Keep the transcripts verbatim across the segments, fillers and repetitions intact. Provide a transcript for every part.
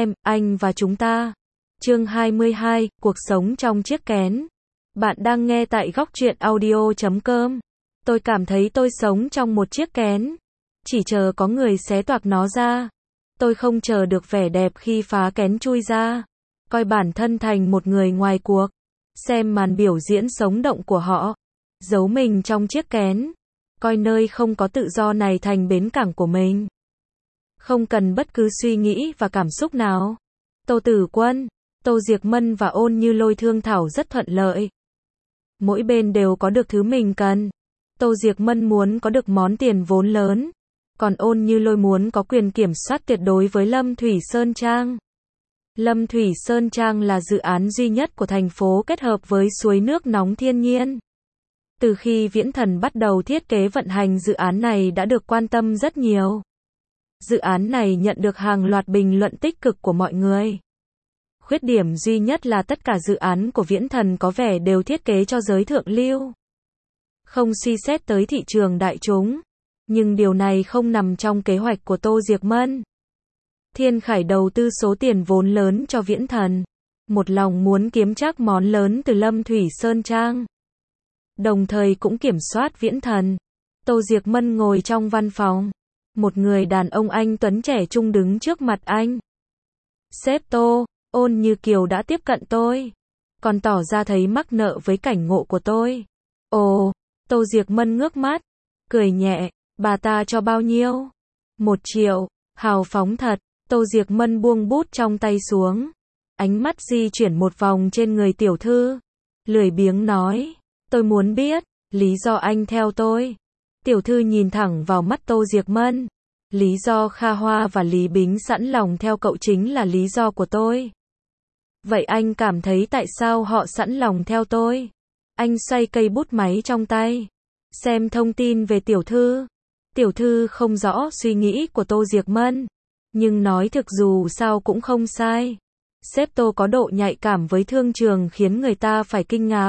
em, anh và chúng ta. Chương hai mươi hai, cuộc sống trong chiếc kén. Bạn đang nghe tại góc truyện audio chấm com. Tôi cảm thấy tôi sống trong một chiếc kén. Chỉ chờ có người xé toạc nó ra. Tôi không chờ được vẻ đẹp khi phá kén chui ra. Coi bản thân thành một người ngoài cuộc. Xem màn biểu diễn sống động của họ. Giấu mình trong chiếc kén. Coi nơi không có tự do này thành bến cảng của mình. Không cần bất cứ suy nghĩ và cảm xúc nào. Tô Tử Quân, Tô Diệc Mân và Ôn Như Lôi thương thảo rất thuận lợi. Mỗi bên đều có được thứ mình cần. Tô Diệc Mân muốn có được món tiền vốn lớn. Còn Ôn Như Lôi muốn có quyền kiểm soát tuyệt đối với Lâm Thủy Sơn Trang. Lâm Thủy Sơn Trang là dự án duy nhất của thành phố kết hợp với suối nước nóng thiên nhiên. Từ khi Viễn Thần bắt đầu thiết kế vận hành dự án này đã được quan tâm rất nhiều. Dự án này nhận được hàng loạt bình luận tích cực của mọi người. Khuyết điểm duy nhất là tất cả dự án của Viễn Thần có vẻ đều thiết kế cho giới thượng lưu. Không suy xét tới thị trường đại chúng. Nhưng điều này không nằm trong kế hoạch của Tô Diệc Mân. Thiên Khải đầu tư số tiền vốn lớn cho Viễn Thần. Một lòng muốn kiếm chắc món lớn từ Lâm Thủy Sơn Trang. Đồng thời cũng kiểm soát Viễn Thần. Tô Diệc Mân ngồi trong văn phòng. Một người đàn ông anh tuấn trẻ trung đứng trước mặt anh. Sếp Tô, Ôn Như Kiều đã tiếp cận tôi. Còn tỏ ra thấy mắc nợ với cảnh ngộ của tôi. Ồ, Tô Diệc Mân ngước mắt. Cười nhẹ, bà ta cho bao nhiêu? Một triệu, hào phóng thật. Tô Diệc Mân buông bút trong tay xuống. Ánh mắt di chuyển một vòng trên người tiểu thư. Lười biếng nói. Tôi muốn biết, lý do anh theo tôi. Tiểu thư nhìn thẳng vào mắt Tô Diệc Mân. Lý do Kha Hoa và Lý Bính sẵn lòng theo cậu chính là lý do của tôi. Vậy anh cảm thấy tại sao họ sẵn lòng theo tôi? Anh xoay cây bút máy trong tay. Xem thông tin về tiểu thư. Tiểu thư không rõ suy nghĩ của Tô Diệc Mân. Nhưng nói thực dù sao cũng không sai. Sếp Tô có độ nhạy cảm với thương trường khiến người ta phải kinh ngạc.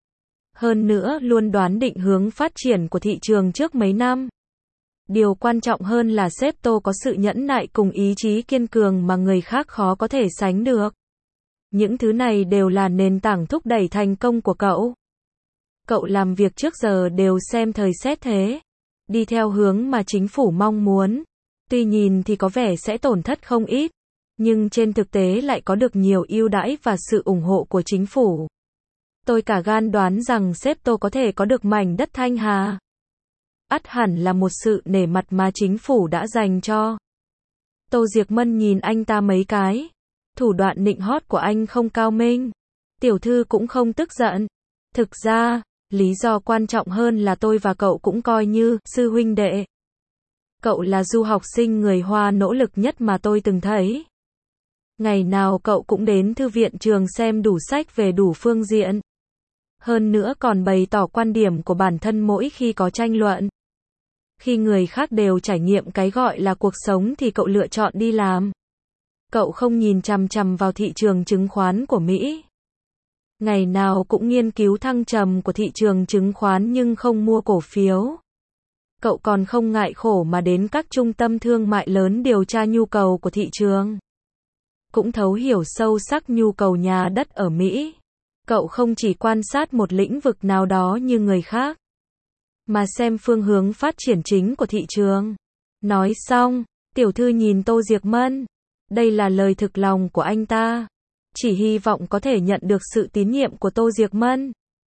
Hơn nữa luôn đoán định hướng phát triển của thị trường trước mấy năm. Điều quan trọng hơn là sếp Tô có sự nhẫn nại cùng ý chí kiên cường mà người khác khó có thể sánh được. Những thứ này đều là nền tảng thúc đẩy thành công của cậu. Cậu làm việc trước giờ đều xem thời xét thế. Đi theo hướng mà chính phủ mong muốn. Tuy nhìn thì có vẻ sẽ tổn thất không ít. Nhưng trên thực tế lại có được nhiều ưu đãi và sự ủng hộ của chính phủ. Tôi cả gan đoán rằng sếp Tô có thể có được mảnh đất Thanh Hà. Ắt hẳn là một sự nể mặt mà chính phủ đã dành cho. Tô Diệc Mân nhìn anh ta mấy cái. Thủ đoạn nịnh hót của anh không cao minh. Tiểu thư cũng không tức giận. Thực ra, lý do quan trọng hơn là tôi và cậu cũng coi như sư huynh đệ. Cậu là du học sinh người Hoa nỗ lực nhất mà tôi từng thấy. Ngày nào cậu cũng đến thư viện trường xem đủ sách về đủ phương diện. Hơn nữa còn bày tỏ quan điểm của bản thân mỗi khi có tranh luận. Khi người khác đều trải nghiệm cái gọi là cuộc sống thì cậu lựa chọn đi làm. Cậu không nhìn chằm chằm vào thị trường chứng khoán của Mỹ. Ngày nào cũng nghiên cứu thăng trầm của thị trường chứng khoán nhưng không mua cổ phiếu. Cậu còn không ngại khổ mà đến các trung tâm thương mại lớn điều tra nhu cầu của thị trường. Cũng thấu hiểu sâu sắc nhu cầu nhà đất ở Mỹ. Cậu không chỉ quan sát một lĩnh vực nào đó như người khác, mà xem phương hướng phát triển chính của thị trường. Nói xong, tiểu thư nhìn Tô Diệc Mân. Đây là lời thực lòng của anh ta. Chỉ hy vọng có thể nhận được sự tín nhiệm của Tô Diệc Mân.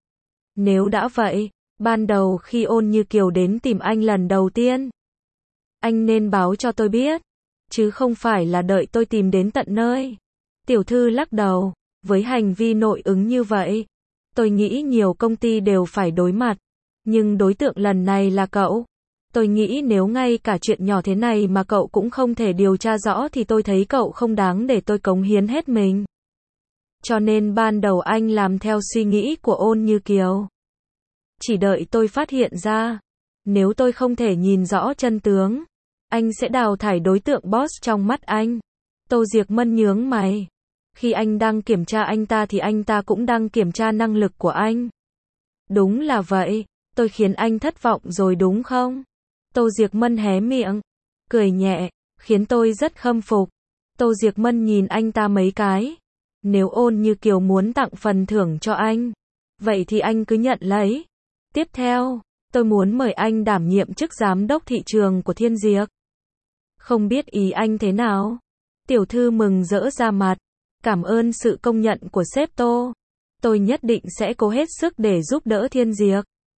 Nếu đã vậy, ban đầu khi Ôn Như Kiều đến tìm anh lần đầu tiên, anh nên báo cho tôi biết, chứ không phải là đợi tôi tìm đến tận nơi. Tiểu thư lắc đầu. Với hành vi nội ứng như vậy, tôi nghĩ nhiều công ty đều phải đối mặt. Nhưng đối tượng lần này là cậu. Tôi nghĩ nếu ngay cả chuyện nhỏ thế này mà cậu cũng không thể điều tra rõ thì tôi thấy cậu không đáng để tôi cống hiến hết mình. Cho nên ban đầu anh làm theo suy nghĩ của Ôn Như Kiều. Chỉ đợi tôi phát hiện ra. Nếu tôi không thể nhìn rõ chân tướng, anh sẽ đào thải đối tượng boss trong mắt anh. Tô Diệc Mân nhướng mày. Khi anh đang kiểm tra anh ta thì anh ta cũng đang kiểm tra năng lực của anh. Đúng là vậy, tôi khiến anh thất vọng rồi đúng không? Tô Diệc Mân hé miệng, cười nhẹ, khiến tôi rất khâm phục. Tô Diệc Mân nhìn anh ta mấy cái. Nếu Ôn Như Kiều muốn tặng phần thưởng cho anh, vậy thì anh cứ nhận lấy. Tiếp theo, tôi muốn mời anh đảm nhiệm chức giám đốc thị trường của Thiên Diệc. Không biết ý anh thế nào? Tiểu thư mừng rỡ ra mặt. Cảm ơn sự công nhận của sếp Tô. Tôi nhất định sẽ cố hết sức để giúp đỡ Thiên Diệc.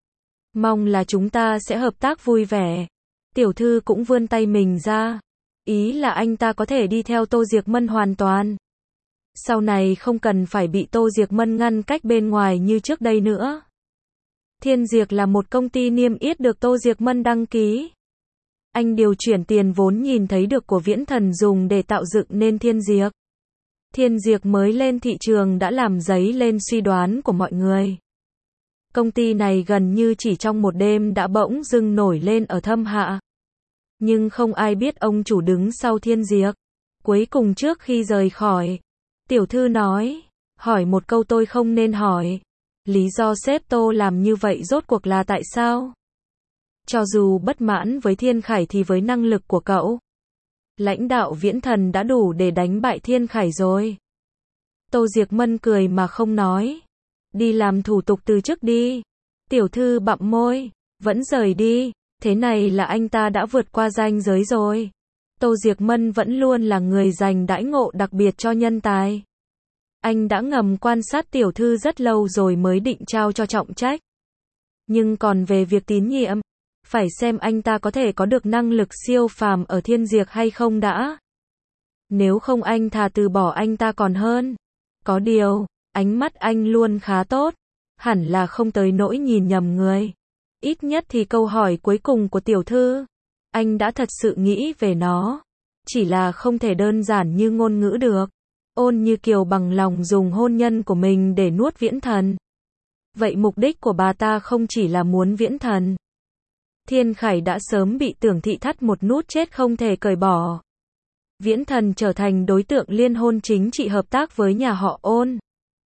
Mong là chúng ta sẽ hợp tác vui vẻ. Tiểu thư cũng vươn tay mình ra. Ý là anh ta có thể đi theo Tô Diệc Mân hoàn toàn. Sau này không cần phải bị Tô Diệc Mân ngăn cách bên ngoài như trước đây nữa. Thiên Diệc là một công ty niêm yết được Tô Diệc Mân đăng ký. Anh điều chuyển tiền vốn nhìn thấy được của Viễn Thần dùng để tạo dựng nên Thiên Diệc. Thiên Diệc mới lên thị trường đã làm dấy lên suy đoán của mọi người. Công ty này gần như chỉ trong một đêm đã bỗng dưng nổi lên ở Thâm Hạ. Nhưng không ai biết ông chủ đứng sau Thiên Diệc. Cuối cùng trước khi rời khỏi, tiểu thư nói, hỏi một câu tôi không nên hỏi. Lý do sếp Tô làm như vậy rốt cuộc là tại sao? Cho dù bất mãn với Thiên Khải thì với năng lực của cậu, lãnh đạo Viễn Thần đã đủ để đánh bại Thiên Khải rồi. Tô Diệc Mân cười mà không nói. Đi làm thủ tục từ chức đi. Tiểu thư bặm môi, vẫn rời đi. Thế này là anh ta đã vượt qua ranh giới rồi. Tô Diệc Mân vẫn luôn là người dành đãi ngộ đặc biệt cho nhân tài. Anh đã ngầm quan sát tiểu thư rất lâu rồi mới định trao cho trọng trách. Nhưng còn về việc tín nhiệm, phải xem anh ta có thể có được năng lực siêu phàm ở Thiên Diệc hay không đã. Nếu không anh thà từ bỏ anh ta còn hơn. Có điều, ánh mắt anh luôn khá tốt. Hẳn là không tới nỗi nhìn nhầm người. Ít nhất thì câu hỏi cuối cùng của tiểu thư, anh đã thật sự nghĩ về nó. Chỉ là không thể đơn giản như ngôn ngữ được. Ôn Như Kiều bằng lòng dùng hôn nhân của mình để nuốt Viễn Thần. Vậy mục đích của bà ta không chỉ là muốn Viễn Thần. Thiên Khải đã sớm bị Tưởng Thị thắt một nút chết không thể cởi bỏ. Viễn Thần trở thành đối tượng liên hôn chính trị hợp tác với nhà họ Ôn.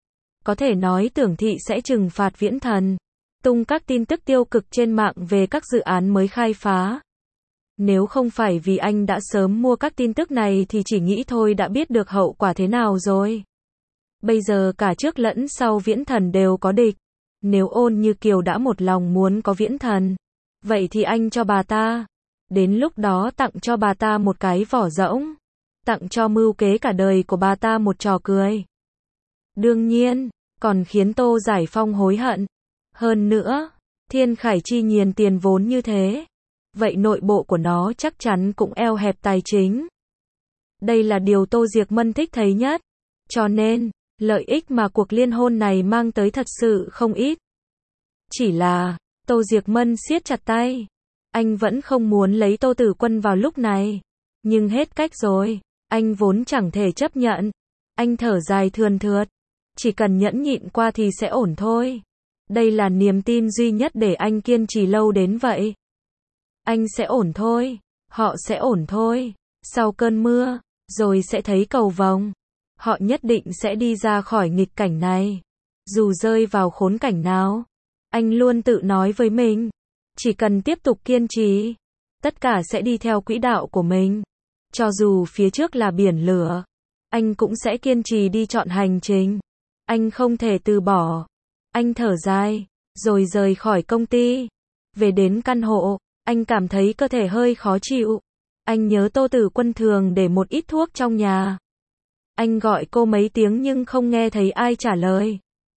Có thể nói Tưởng Thị sẽ trừng phạt Viễn Thần, tung các tin tức tiêu cực trên mạng về các dự án mới khai phá. Nếu không phải vì anh đã sớm mua các tin tức này thì chỉ nghĩ thôi đã biết được hậu quả thế nào rồi. Bây giờ cả trước lẫn sau Viễn Thần đều có địch. Nếu Ôn Như Kiều đã một lòng muốn có Viễn Thần, vậy thì anh cho bà ta. Đến lúc đó tặng cho bà ta một cái vỏ rỗng. Tặng cho mưu kế cả đời của bà ta một trò cười. Đương nhiên, còn khiến Tô Giải Phong hối hận. Hơn nữa, Thiên Khải chi nhiền tiền vốn như thế. Vậy nội bộ của nó chắc chắn cũng eo hẹp tài chính. Đây là điều Tô Diệc Mân thích thấy nhất. Cho nên, lợi ích mà cuộc liên hôn này mang tới thật sự không ít. Chỉ là, Tô Diệc Mân siết chặt tay. Anh vẫn không muốn lấy Tô Tử Quân vào lúc này. Nhưng hết cách rồi. Anh vốn chẳng thể chấp nhận. Anh thở dài thườn thượt. Chỉ cần nhẫn nhịn qua thì sẽ ổn thôi. Đây là niềm tin duy nhất để anh kiên trì lâu đến vậy. Anh sẽ ổn thôi. Họ sẽ ổn thôi. Sau cơn mưa, rồi sẽ thấy cầu vồng. Họ nhất định sẽ đi ra khỏi nghịch cảnh này. Dù rơi vào khốn cảnh nào, anh luôn tự nói với mình. Chỉ cần tiếp tục kiên trì, tất cả sẽ đi theo quỹ đạo của mình. Cho dù phía trước là biển lửa, anh cũng sẽ kiên trì đi chọn hành trình. Anh không thể từ bỏ. Anh thở dài, rồi rời khỏi công ty. Về đến căn hộ, anh cảm thấy cơ thể hơi khó chịu. Anh nhớ Tô Tử Quân thường để một ít thuốc trong nhà. Anh gọi cô mấy tiếng nhưng không nghe thấy ai trả lời.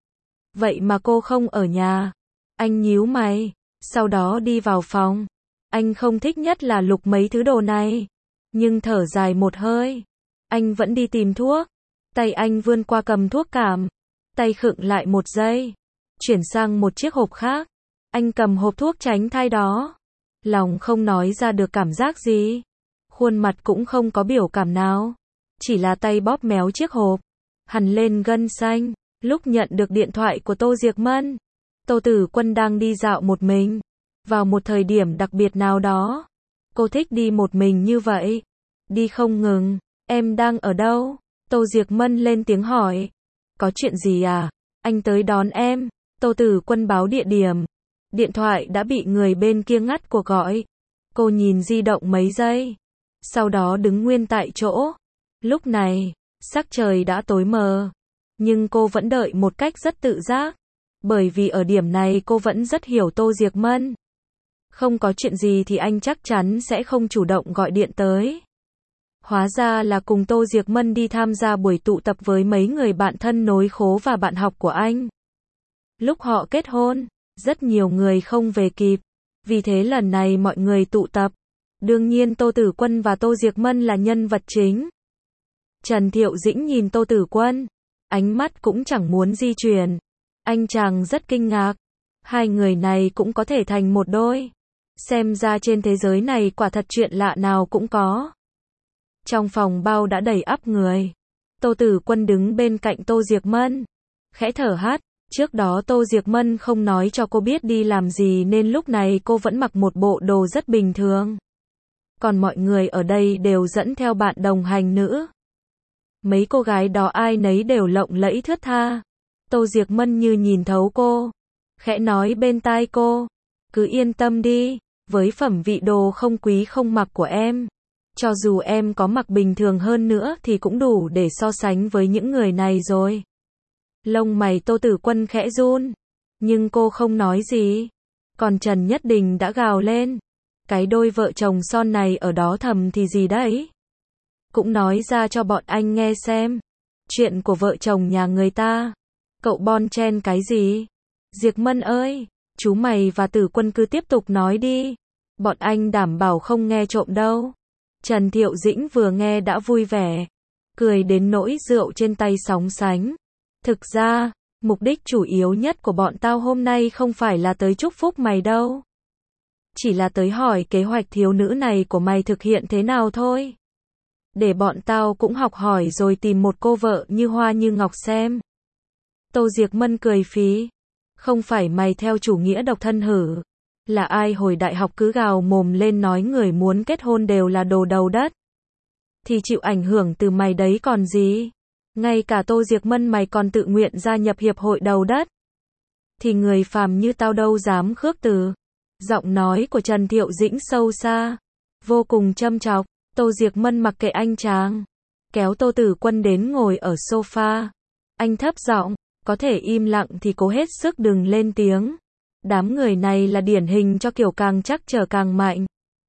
Vậy mà cô không ở nhà. Anh nhíu mày, sau đó đi vào phòng. Anh không thích nhất là lục mấy thứ đồ này. Nhưng thở dài một hơi. Anh vẫn đi tìm thuốc. Tay anh vươn qua cầm thuốc cảm. Tay khựng lại một giây. Chuyển sang một chiếc hộp khác. Anh cầm hộp thuốc tránh thai đó. Lòng không nói ra được cảm giác gì. Khuôn mặt cũng không có biểu cảm nào. Chỉ là tay bóp méo chiếc hộp. Hằn lên gân xanh. Lúc nhận được điện thoại của Tô Diệc Mân, Tô Tử Quân đang đi dạo một mình. Vào một thời điểm đặc biệt nào đó. Cô thích đi một mình như vậy. Đi không ngừng. Em đang ở đâu? Tô Diệc Mân lên tiếng hỏi. Có chuyện gì à? Anh tới đón em. Tô Tử Quân báo địa điểm. Điện thoại đã bị người bên kia ngắt cuộc gọi. Cô nhìn di động mấy giây. Sau đó đứng nguyên tại chỗ. Lúc này, sắc trời đã tối mờ, nhưng cô vẫn đợi một cách rất tự giác, bởi vì ở điểm này cô vẫn rất hiểu Tô Diệc Mân. Không có chuyện gì thì anh chắc chắn sẽ không chủ động gọi điện tới. Hóa ra là cùng Tô Diệc Mân đi tham gia buổi tụ tập với mấy người bạn thân nối khố và bạn học của anh. Lúc họ kết hôn, rất nhiều người không về kịp, vì thế lần này mọi người tụ tập. Đương nhiên Tô Tử Quân và Tô Diệc Mân là nhân vật chính. Trần Thiệu Dĩnh nhìn Tô Tử Quân, ánh mắt cũng chẳng muốn di chuyển. Anh chàng rất kinh ngạc, hai người này cũng có thể thành một đôi. Xem ra trên thế giới này quả thật chuyện lạ nào cũng có. Trong phòng bao đã đầy ắp người. Tô Tử Quân đứng bên cạnh Tô Diệc Mân, khẽ thở hắt. Trước đó Tô Diệc Mân không nói cho cô biết đi làm gì nên lúc này cô vẫn mặc một bộ đồ rất bình thường. Còn mọi người ở đây đều dẫn theo bạn đồng hành nữ. Mấy cô gái đó ai nấy đều lộng lẫy thướt tha. Tô Diệc Mân như nhìn thấu cô, khẽ nói bên tai cô, cứ yên tâm đi, với phẩm vị đồ không quý không mặc của em, cho dù em có mặc bình thường hơn nữa thì cũng đủ để so sánh với những người này rồi. Lông mày Tô Tử Quân khẽ run, nhưng cô không nói gì. Còn Trần Nhất Đình đã gào lên, cái đôi vợ chồng son này ở đó thầm thì gì đấy? Cũng nói ra cho bọn anh nghe xem, chuyện của vợ chồng nhà người ta, cậu bon chen cái gì? Diệc Mân ơi, chú mày và Tử Quân cứ tiếp tục nói đi, bọn anh đảm bảo không nghe trộm đâu. Trần Thiệu Dĩnh vừa nghe đã vui vẻ, cười đến nỗi rượu trên tay sóng sánh. Thực ra, mục đích chủ yếu nhất của bọn tao hôm nay không phải là tới chúc phúc mày đâu. Chỉ là tới hỏi kế hoạch thiếu nữ này của mày thực hiện thế nào thôi. Để bọn tao cũng học hỏi rồi tìm một cô vợ như hoa như ngọc xem. Tô Diệc Mân cười phí. Không phải mày theo chủ nghĩa độc thân hử? Là ai hồi đại học cứ gào mồm lên nói người muốn kết hôn đều là đồ đầu đất? Thì chịu ảnh hưởng từ mày đấy còn gì? Ngay cả Tô Diệc Mân mày còn tự nguyện gia nhập hiệp hội đầu đất. Thì người phàm như tao đâu dám khước từ. Giọng nói của Trần Thiệu Dĩnh sâu xa, vô cùng châm chọc. Tô Diệc Mân mặc kệ anh chàng, kéo Tô Tử Quân đến ngồi ở sofa. Anh thấp giọng, có thể im lặng thì cố hết sức đừng lên tiếng. Đám người này là điển hình cho kiểu càng chắc trở càng mạnh.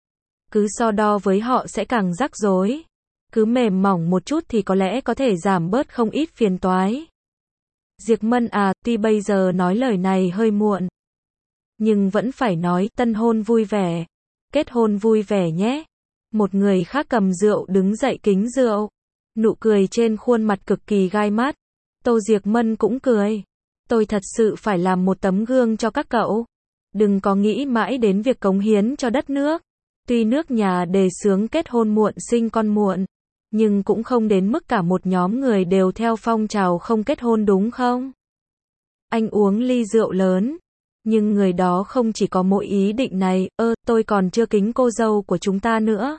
Cứ so đo với họ sẽ càng rắc rối. Cứ mềm mỏng một chút thì có lẽ có thể giảm bớt không ít phiền toái. Diệc Mân à, tuy bây giờ nói lời này hơi muộn, nhưng vẫn phải nói tân hôn vui vẻ, kết hôn vui vẻ nhé. Một người khác cầm rượu đứng dậy kính rượu, nụ cười trên khuôn mặt cực kỳ gai mắt. Tô Diệc Mân cũng cười. Tôi thật sự phải làm một tấm gương cho các cậu. Đừng có nghĩ mãi đến việc cống hiến cho đất nước. Tuy nước nhà đề xướng kết hôn muộn sinh con muộn, nhưng cũng không đến mức cả một nhóm người đều theo phong trào không kết hôn đúng không? Anh uống ly rượu lớn, nhưng người đó không chỉ có mỗi ý định này, ơ, tôi còn chưa kính cô dâu của chúng ta nữa.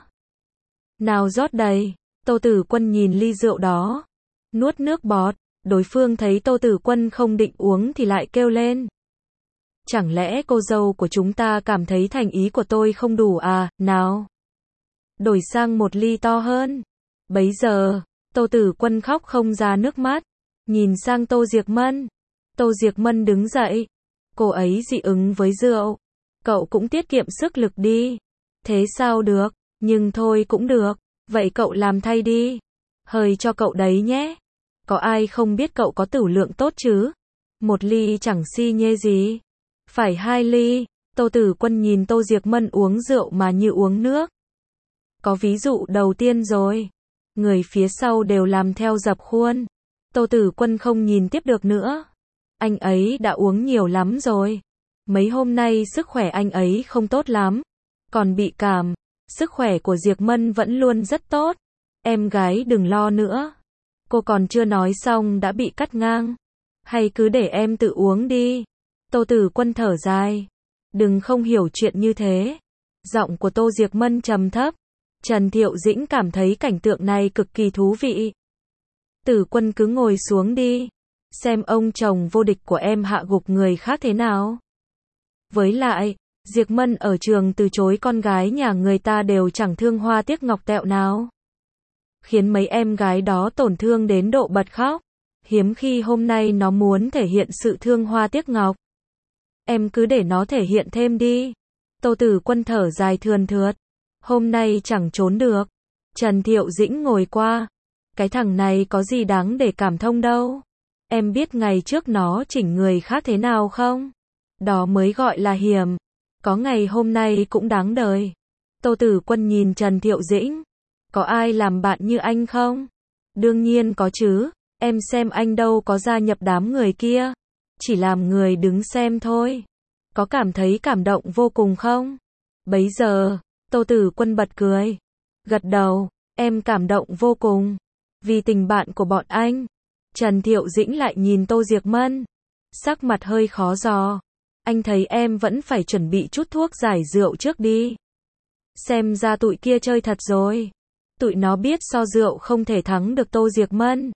Nào rót đầy, Tô Tử Quân nhìn ly rượu đó, nuốt nước bọt, đối phương thấy Tô Tử Quân không định uống thì lại kêu lên. Chẳng lẽ cô dâu của chúng ta cảm thấy thành ý của tôi không đủ à, nào? Đổi sang một ly to hơn. Bấy giờ, Tô Tử Quân khóc không ra nước mắt, nhìn sang Tô Diệc Mân. Tô Diệc Mân đứng dậy, cô ấy dị ứng với rượu. Cậu cũng tiết kiệm sức lực đi. Thế sao được, nhưng thôi cũng được, vậy cậu làm thay đi. Hơi cho cậu đấy nhé. Có ai không biết cậu có tửu lượng tốt chứ? Một ly chẳng si nhê gì. Phải hai ly. Tô Tử Quân nhìn Tô Diệc Mân uống rượu mà như uống nước. Có ví dụ đầu tiên rồi. Người phía sau đều làm theo dập khuôn. Tô Tử Quân không nhìn tiếp được nữa. Anh ấy đã uống nhiều lắm rồi. Mấy hôm nay sức khỏe anh ấy không tốt lắm. Còn bị cảm. Sức khỏe của Diệc Mân vẫn luôn rất tốt. Em gái đừng lo nữa. Cô còn chưa nói xong đã bị cắt ngang. Hay cứ để em tự uống đi. Tô Tử Quân thở dài. Đừng không hiểu chuyện như thế. Giọng của Tô Diệc Mân trầm thấp. Trần Thiệu Dĩnh cảm thấy cảnh tượng này cực kỳ thú vị. Tử Quân cứ ngồi xuống đi. Xem ông chồng vô địch của em hạ gục người khác thế nào. Với lại, Diệc Mân ở trường từ chối con gái nhà người ta đều chẳng thương hoa tiếc ngọc tẹo nào. khiến mấy em gái đó tổn thương đến độ bật khóc. Hiếm khi hôm nay nó muốn thể hiện sự thương hoa tiếc ngọc. Em cứ để nó thể hiện thêm đi. Tô Tử Quân thở dài thườn thượt. Hôm nay chẳng trốn được. Trần Thiệu Dĩnh ngồi qua. Cái thằng này có gì đáng để cảm thông đâu. Em biết ngày trước nó chỉnh người khác thế nào không? Đó mới gọi là hiểm. Có ngày hôm nay cũng đáng đời. Tô Tử Quân nhìn Trần Thiệu Dĩnh. Có ai làm bạn như anh không? Đương nhiên có chứ. Em xem anh đâu có gia nhập đám người kia. Chỉ làm người đứng xem thôi. Có cảm thấy cảm động vô cùng không? Bấy giờ, Tô Tử Quân bật cười. Gật đầu, em cảm động vô cùng. Vì tình bạn của bọn anh. Trần Thiệu Dĩnh lại nhìn Tô Diệc Mân. Sắc mặt hơi khó dò. Anh thấy em vẫn phải chuẩn bị chút thuốc giải rượu trước đi. Xem ra tụi kia chơi thật rồi. Tụi nó biết so rượu không thể thắng được Tô Diệc Mân.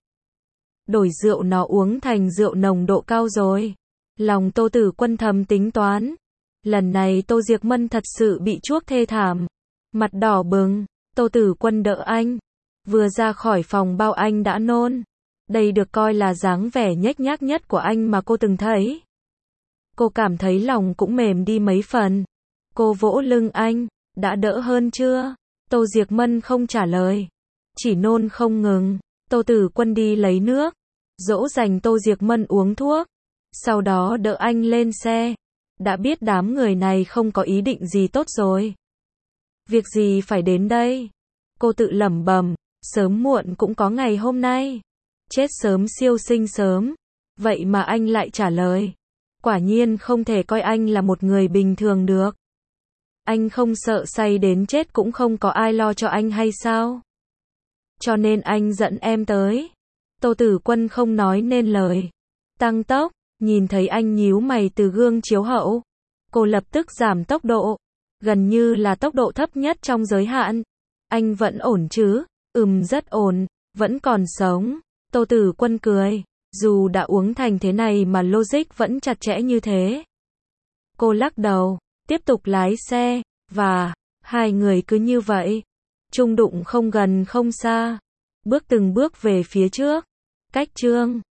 Đổi rượu nó uống thành rượu nồng độ cao rồi. Lòng Tô Tử Quân thầm tính toán. Lần này Tô Diệc Mân thật sự bị chuốc thê thảm. Mặt đỏ bừng, Tô Tử Quân đỡ anh. Vừa ra khỏi phòng bao anh đã nôn. Đây được coi là dáng vẻ nhếch nhác nhất của anh mà cô từng thấy. Cô cảm thấy lòng cũng mềm đi mấy phần. Cô vỗ lưng anh, đã đỡ hơn chưa? Tô Diệc Mân không trả lời. Chỉ nôn không ngừng. Tô Tử Quân đi lấy nước. Dỗ dành Tô Diệc Mân uống thuốc. Sau đó đỡ anh lên xe. Đã biết đám người này không có ý định gì tốt rồi. Việc gì phải đến đây? Cô tự lẩm bẩm, sớm muộn cũng có ngày hôm nay. Chết sớm siêu sinh sớm. Vậy mà anh lại trả lời. Quả nhiên không thể coi anh là một người bình thường được. Anh không sợ say đến chết cũng không có ai lo cho anh hay sao? Cho nên anh dẫn em tới. Tô Tử Quân không nói nên lời. Tăng tốc, nhìn thấy anh nhíu mày từ gương chiếu hậu. Cô lập tức giảm tốc độ. Gần như là tốc độ thấp nhất trong giới hạn. Anh vẫn ổn chứ? Ừm rất ổn, vẫn còn sống. Tô Tử Quân cười. Dù đã uống thành thế này mà logic vẫn chặt chẽ như thế. Cô lắc đầu, tiếp tục lái xe, và hai người cứ như vậy. Chung đụng không gần không xa. Bước từng bước về phía trước. Cách chương